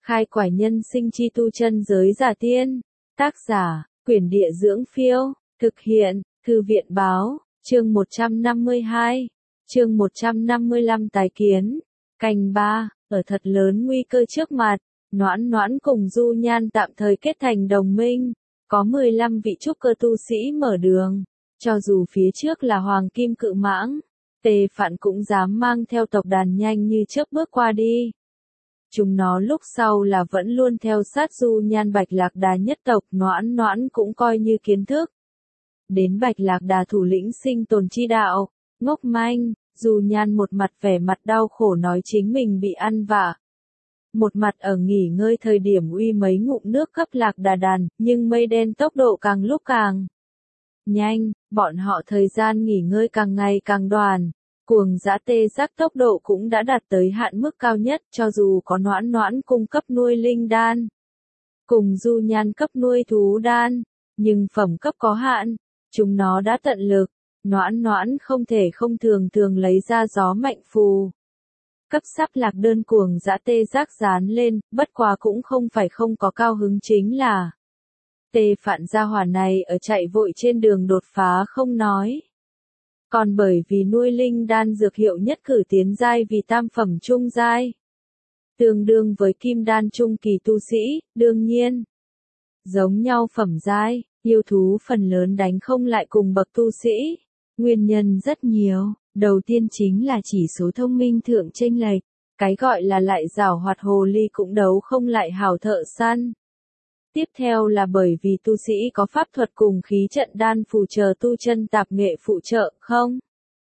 Khai quải nhân sinh chi tu chân giới giả tiên. Tác giả, Quyển Địa Dưỡng Phiêu. Thực hiện, Thư viện Báo. Chương 152. Chương 155 tái kiến. Canh 3, ở thật lớn nguy cơ trước mặt. Noãn Noãn cùng Du Nhan tạm thời kết thành đồng minh. Có 15 vị trúc cơ tu sĩ mở đường. Cho dù phía trước là Hoàng Kim Cự Mãng, Tề Phạn cũng dám mang theo tộc đàn nhanh như chớp bước qua đi. Chúng nó lúc sau là vẫn luôn theo sát Du Nhan Bạch Lạc Đà nhất tộc. Noãn Noãn cũng coi như kiến thức. Đến Bạch Lạc Đà thủ lĩnh sinh tồn chi đạo, ngốc manh, Du Nhan một mặt vẻ mặt đau khổ nói chính mình bị ăn vạ. Một mặt ở nghỉ ngơi thời điểm uy mấy ngụm nước cấp Lạc Đà đàn, nhưng mây đen tốc độ càng lúc càng nhanh, bọn họ thời gian nghỉ ngơi càng ngày càng đoàn. Cuồng dã tê giác tốc độ cũng đã đạt tới hạn mức cao nhất, cho dù có Noãn Noãn cung cấp nuôi linh đan, cùng Du Nhan cấp nuôi thú đan, nhưng phẩm cấp có hạn, chúng nó đã tận lực. Noãn Noãn không thể không thường lấy ra gió mạnh phù. Cấp sắp lạc đơn cuồng dã tê giác dán lên, bất quá cũng không phải không có cao hứng, chính là Tề Phạn gia hỏa này ở chạy vội trên đường đột phá không nói. Còn bởi vì nuôi linh đan dược hiệu nhất cử tiến giai vì tam phẩm trung giai. Tương đương với kim đan trung kỳ tu sĩ, đương nhiên. Giống nhau phẩm giai, yêu thú phần lớn đánh không lại cùng bậc tu sĩ. Nguyên nhân rất nhiều, đầu tiên chính là chỉ số thông minh thượng chênh lệch. Cái gọi là lại giảo hoạt hồ ly cũng đấu không lại hảo thợ săn. Tiếp theo là bởi vì tu sĩ có pháp thuật cùng khí trận đan phù trợ tu chân tạp nghệ phụ trợ, không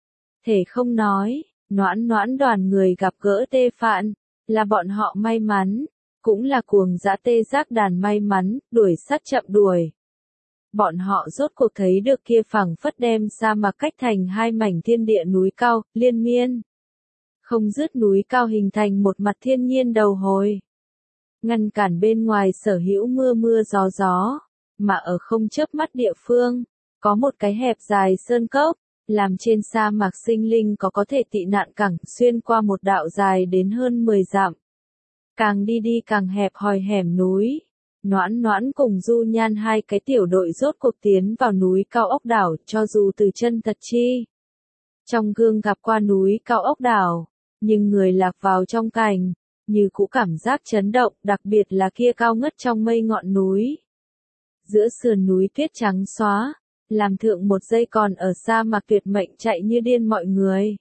thể không nói, Noãn Noãn đoàn người gặp gỡ Tề Phạn, là bọn họ may mắn, cũng là cuồng dã tê giác đàn may mắn, đuổi sát chậm đuổi. Bọn họ rốt cuộc thấy được kia phẳng phất đem sa mạc cách thành hai mảnh thiên địa núi cao, liên miên. Không dứt núi cao hình thành một mặt thiên nhiên đầu hồi. Ngăn cản bên ngoài sở hữu mưa gió, mà ở không chớp mắt địa phương, có một cái hẹp dài sơn cốc, làm trên sa mạc sinh linh có thể tị nạn cẳng xuyên qua một đạo dài đến hơn 10 dặm. Càng đi càng hẹp hòi hẻm núi. Noãn Noãn cùng Du Nhan hai cái tiểu đội rốt cuộc tiến vào núi cao ốc đảo, cho dù từ chân thật chi. Trong gương gặp qua núi cao ốc đảo, nhưng người lạc vào trong cảnh, như cũ cảm giác chấn động, đặc biệt là kia cao ngất trong mây ngọn núi. Giữa sườn núi tuyết trắng xóa, làm thượng một giây còn ở sa mạc tuyệt mệnh chạy như điên mọi người.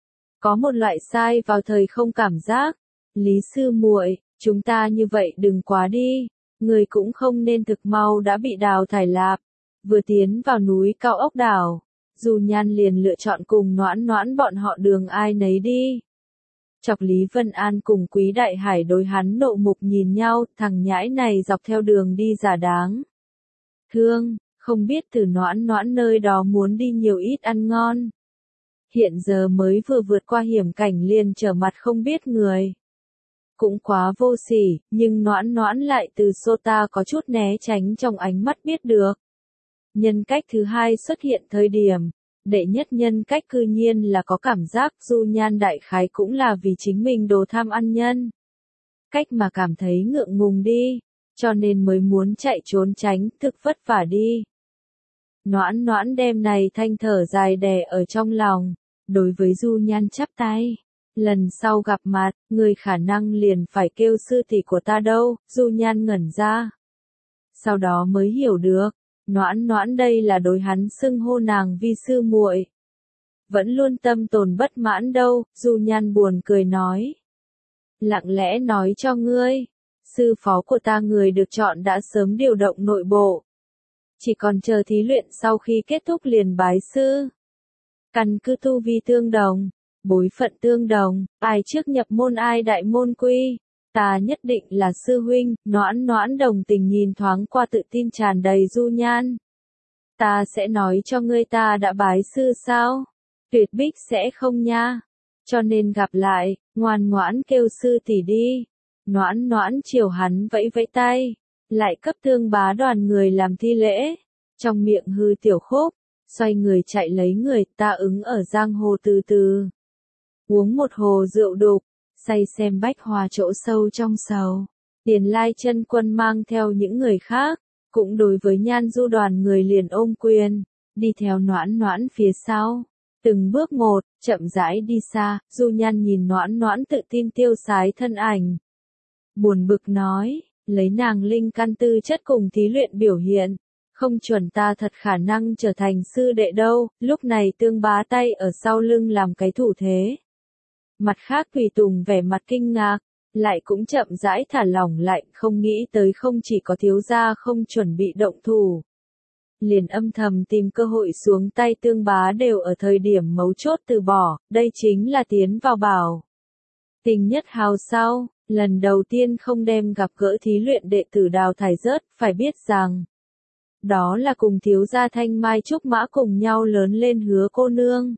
Có một loại sai vào thời không cảm giác. Lý sư muội, chúng ta như vậy đừng quá đi, người cũng không nên thực mau đã bị đào thải lạp. Vừa tiến vào núi cao ốc đảo, Du Nhan liền lựa chọn cùng Noãn Noãn bọn họ đường ai nấy đi. Chọc Lý Vân An cùng Quý Đại Hải đối hắn nộ mục nhìn nhau, thằng nhãi này dọc theo đường đi giả đáng thương, không biết từ Noãn Noãn nơi đó muốn đi nhiều ít ăn ngon. Hiện giờ mới vừa vượt qua hiểm cảnh liền trở mặt không biết người. Cũng quá vô sỉ, nhưng Noãn Noãn lại từ Sota có chút né tránh trong ánh mắt biết được. Nhân cách thứ hai xuất hiện thời điểm, đệ nhất nhân cách cư nhiên là có cảm giác Du Nhan đại khái cũng là vì chính mình đồ tham ăn nhân. Cách mà cảm thấy ngượng ngùng đi, cho nên mới muốn chạy trốn tránh, thực vất vả đi. Noãn Noãn đêm này thanh thở dài đè ở trong lòng, đối với Du Nhan chắp tay. Lần sau gặp mặt, người khả năng liền phải kêu sư tỷ của ta đâu, Du Nhan ngẩn ra. Sau đó mới hiểu được, Noãn Noãn đây là đối hắn xưng hô nàng vi sư muội. Vẫn luôn tâm tồn bất mãn đâu, Du Nhan buồn cười nói. Lặng lẽ nói cho ngươi, sư phó của ta người được chọn đã sớm điều động nội bộ. Chỉ còn chờ thí luyện sau khi kết thúc liền bái sư. Căn cứ tu vi tương đồng, bối phận tương đồng, ai trước nhập môn ai đại môn quy. Ta nhất định là sư huynh. Noãn Noãn đồng tình nhìn thoáng qua tự tin tràn đầy Du Nhan. Ta sẽ nói cho ngươi ta đã bái sư sao? Tuyệt bích sẽ không nha. Cho nên gặp lại, ngoan ngoãn kêu sư tỷ đi. Noãn Noãn chiều hắn vẫy vẫy tay, lại cấp Thương Bá đoàn người làm thi lễ. Trong miệng hư tiểu khúc, xoay người chạy lấy người, ta ứng ở giang hồ từ từ. Uống một hồ rượu đục, say xem bách hòa chỗ sâu trong sầu. Tiền Lai Chân Quân mang theo những người khác, cũng đối với Nhan Du đoàn người liền ôm quyền, đi theo Noãn Noãn phía sau. Từng bước một, chậm rãi đi xa, Du Nhan nhìn Noãn Noãn tự tin tiêu sái thân ảnh. Buồn bực nói, lấy nàng linh căn tư chất cùng thí luyện biểu hiện, không chuẩn ta thật khả năng trở thành sư đệ đâu. Lúc này Tương Bá tay ở sau lưng làm cái thủ thế. Mặt khác Tùy Tùng vẻ mặt kinh ngạc, lại cũng chậm rãi thả lỏng lại, không nghĩ tới không chỉ có thiếu gia không chuẩn bị động thủ. Liền âm thầm tìm cơ hội xuống tay Tương Bá đều ở thời điểm mấu chốt từ bỏ, đây chính là tiến vào bảo. Tình nhất hào sau, lần đầu tiên không đem gặp gỡ thí luyện đệ tử đào thải rớt, phải biết rằng, đó là cùng thiếu gia Thanh Mai Trúc Mã cùng nhau lớn lên Hứa cô nương.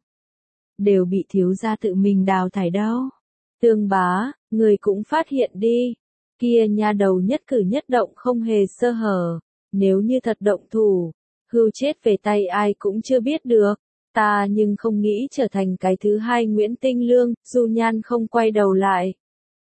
Đều bị thiếu gia tự mình đào thải đâu. Tương Bá, người cũng phát hiện đi, kia nha đầu nhất cử nhất động không hề sơ hở, nếu như thật động thủ, hưu chết về tay ai cũng chưa biết được. Ta nhưng không nghĩ trở thành cái thứ hai Nguyễn Tinh Lương. Du Nhan không quay đầu lại.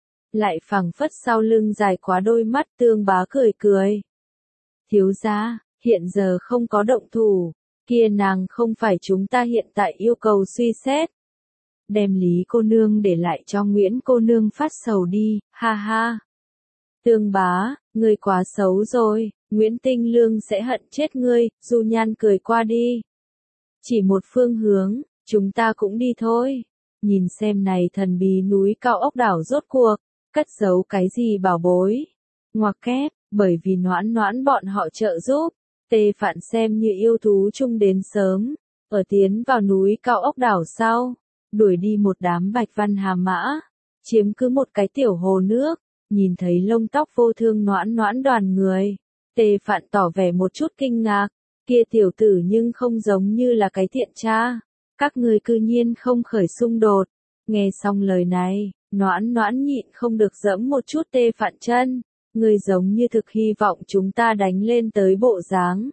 Lại phẳng phất sau lưng dài quá đôi mắt. Tương Bá cười cười. Thiếu gia, hiện giờ không có động thủ, kia nàng không phải chúng ta hiện tại yêu cầu suy xét. Đem Lý cô nương để lại cho Nguyễn cô nương phát sầu đi, ha ha. Tương Bá, ngươi quá xấu rồi, Nguyễn Tinh Lương sẽ hận chết ngươi. Du Nhan cười qua đi. Chỉ một phương hướng, chúng ta cũng đi thôi. Nhìn xem này thần bí núi cao ốc đảo rốt cuộc, cất giấu cái gì bảo bối. Ngoặc kép, bởi vì Noãn Noãn bọn họ trợ giúp, Tê Phạn xem như yêu thú chung đến sớm, ở tiến vào núi cao ốc đảo sau, đuổi đi một đám bạch văn hà mã, chiếm cứ một cái tiểu hồ nước, nhìn thấy lông tóc vô thương Noãn Noãn đoàn người, Tê Phạn tỏ vẻ một chút kinh ngạc, kia tiểu tử nhưng không giống như là cái thiện tra, các người cư nhiên không khởi xung đột. Nghe xong lời này, Noãn Noãn nhịn không được giẫm một chút Tê Phạn chân. Người giống như thực hy vọng chúng ta đánh lên tới bộ dáng.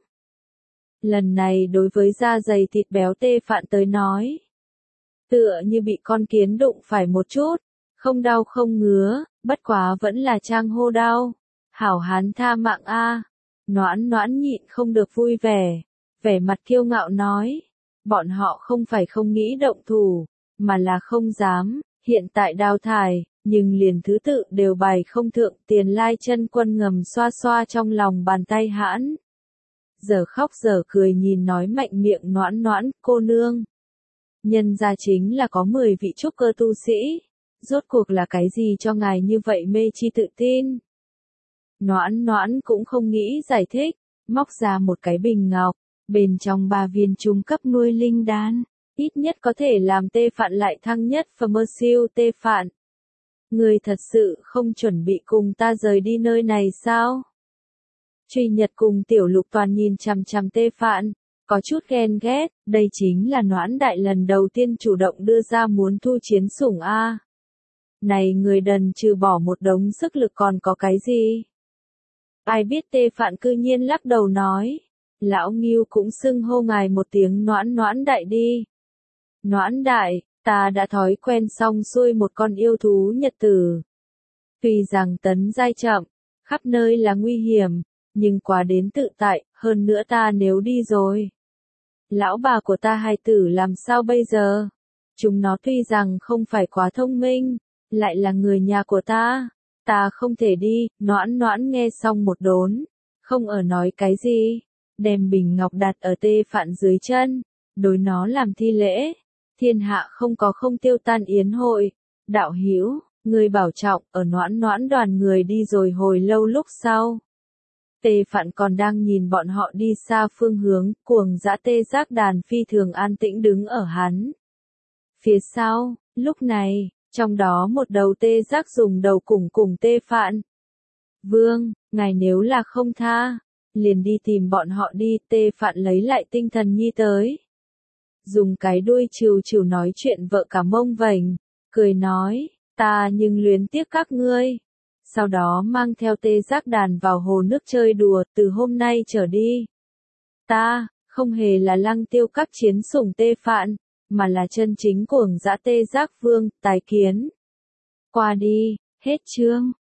Lần này đối với da dày thịt béo Tê Phạn tới nói, tựa như bị con kiến đụng phải một chút, không đau không ngứa, bất quá vẫn là trang hô đau. Hảo hán tha mạng a. Noãn Noãn nhịn không được vui vẻ, vẻ mặt kiêu ngạo nói, bọn họ không phải không nghĩ động thủ, mà là không dám, hiện tại đào thải. Nhưng liền thứ tự đều bày không thượng. Tiền Lai Chân Quân ngầm xoa xoa trong lòng bàn tay hãn. Giờ khóc giờ cười nhìn nói mạnh miệng Noãn Noãn, cô nương. Nhân ra chính là có 10 vị trúc cơ tu sĩ. Rốt cuộc là cái gì cho ngài như vậy mê chi tự tin? Noãn Noãn cũng không nghĩ giải thích, móc ra một cái bình ngọc, bên trong 3 viên trung cấp nuôi linh đan. Ít nhất có thể làm Tê Phạn lại thăng nhất phẩm siêu Tê Phạn. Người thật sự không chuẩn bị cùng ta rời đi nơi này sao? Truy Nhật cùng Tiểu Lục toàn nhìn chằm chằm Tê Phạn, có chút ghen ghét, đây chính là Noãn đại lần đầu tiên chủ động đưa ra muốn thu chiến sủng a. Này người đần trừ bỏ một đống sức lực còn có cái gì? Ai biết Tê Phạn cư nhiên lắc đầu nói, lão Ngưu cũng xưng hô ngài một tiếng Noãn Noãn đại đi. Noãn đại, ta đã thói quen xong xuôi một con yêu thú nhật tử. Tuy rằng tấn giai chậm, khắp nơi là nguy hiểm, nhưng quá đến tự tại, hơn nữa ta nếu đi rồi. Lão bà của ta hài tử làm sao bây giờ? Chúng nó tuy rằng không phải quá thông minh, lại là người nhà của ta. Ta không thể đi. Noãn Noãn nghe xong một đốn, không ở nói cái gì, đem bình ngọc đặt ở Tê Phạn dưới chân, đối nó làm thi lễ. Thiên hạ không có không tiêu tan yến hội. Đạo hữu, người bảo trọng. Ở Noãn Noãn đoàn người đi rồi hồi lâu lúc sau. Tê Phạn còn đang nhìn bọn họ đi xa phương hướng, cuồng dã tê giác đàn phi thường an tĩnh đứng ở hắn phía sau. Lúc này, trong đó một đầu tê giác dùng đầu cùng Tê Phạn. Vương, ngài nếu là không tha, liền đi tìm bọn họ đi. Tê Phạn lấy lại tinh thần nhi tới. Dùng cái đuôi trừ trừ nói chuyện vợ cả mông vành, cười nói, ta nhưng luyến tiếc các ngươi. Sau đó mang theo tê giác đàn vào hồ nước chơi đùa. Từ hôm nay trở đi, ta không hề là lăng tiêu các chiến sủng Tê Phạn, mà là chân chính cuồng dã tê giác vương. Tài kiến. Qua đi, hết chương.